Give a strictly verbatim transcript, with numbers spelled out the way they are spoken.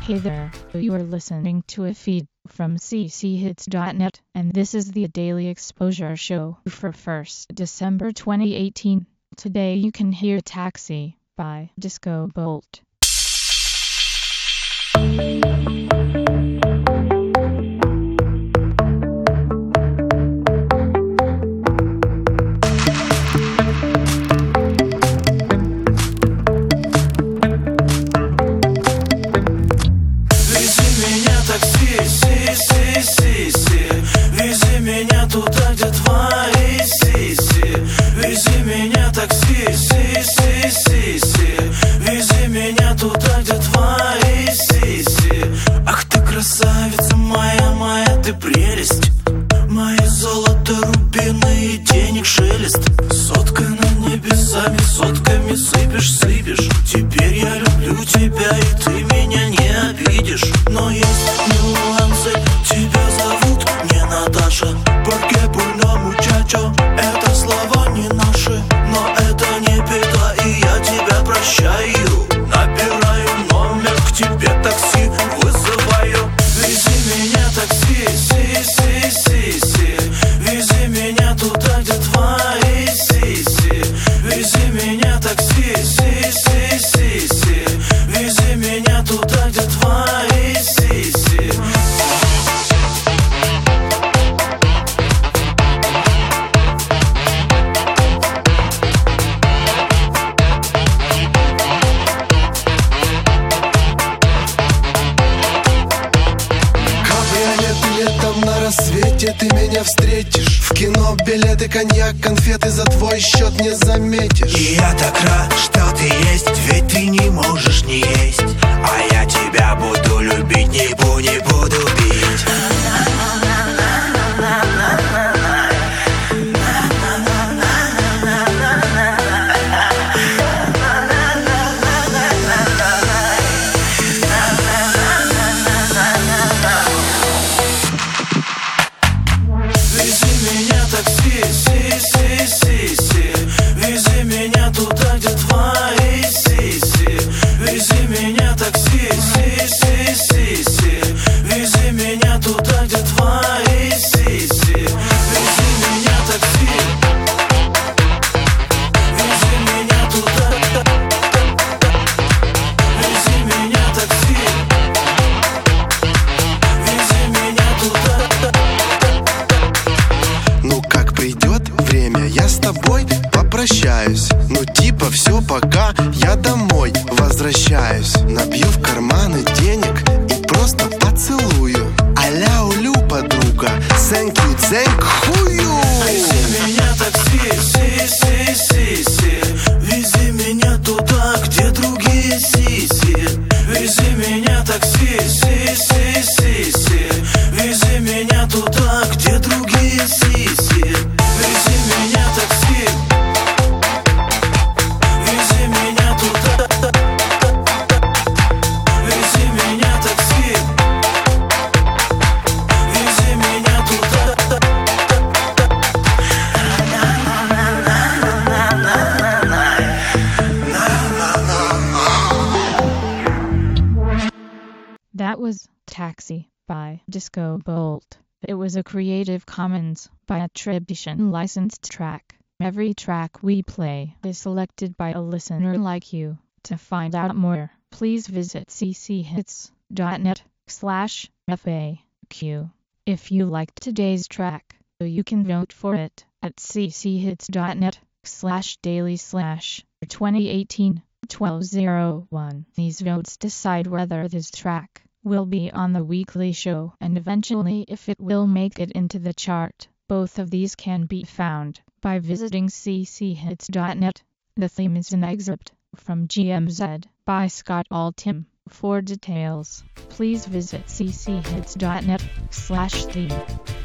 Hey there, you are listening to a feed from c c hits dot net, and this is the Daily Exposure Show for first December twenty eighteen. Today you can hear Taxi by Disco Bolt. Вези меня туда, где твои сиси. Вези меня такси, си, си, си, си. Вези меня туда, где твои сиси. Ах ты красавица моя, моя ты прелесть. Мои золото, рубины и денег шелест. Соткой над небесами, сотками сыпешь, сыпешь. Теперь я люблю тебя, и ты меня не обидишь. Но есть нюансы, тебя зовут не Наташа. Porque bueno muchacho, это слова не наши. Но это не беда, и я тебя прощаю. Набираю номер, к тебе такси вызываю. Вези меня такси, си, си, си, си. Вези меня туда, где твои сиси. Вези меня такси, си, си, си, си. Вези меня туда, где твои сиси. Летом на рассвете ты меня встретишь. В кино билеты, коньяк, конфеты за твой счет не заметишь. И я так рад, что ты есть, ведь ты не можешь не есть. А я тебя буду любить, не буду, не буду бить. Вези меня такси, си, си, си, си. Вези меня туда, где твои сиси. Вези меня такси, си, си, си, си. Вези меня туда, где твои сиси. Вези меня такси. Вези меня туда. Вези меня такси. Вези меня туда. Ну как придет время, я с тобой попрощаюсь. Ну типа все, пока я домой возвращаюсь. Набью в карманы денег и просто поцелую. Аля улю, подруга, thank you, thank хую. Вези меня такси, си, си, си, си. Вези меня туда, где другие сиси. Вези меня такси, си, си, си, си. Вези меня туда, где другие сиси. Вези меня такси. Вези меня туда. Вези меня такси. Вези меня туда. That was Taxi by Disco Bolt. It was a Creative Commons by attribution licensed track. Every track we play is selected by a listener like you. To find out more, please visit c c hits dot net slash F A Q. If you liked today's track, you can vote for it at c c hits dot net slash daily slash twenty eighteen twelve oh one. These votes decide whether this track will be on the weekly show and eventually if it will make it into the chart. Both of these can be found by visiting c c hits dot net. The theme is an excerpt from G M Z by Scott Altham. For details, please visit c c hits dot net slash theme.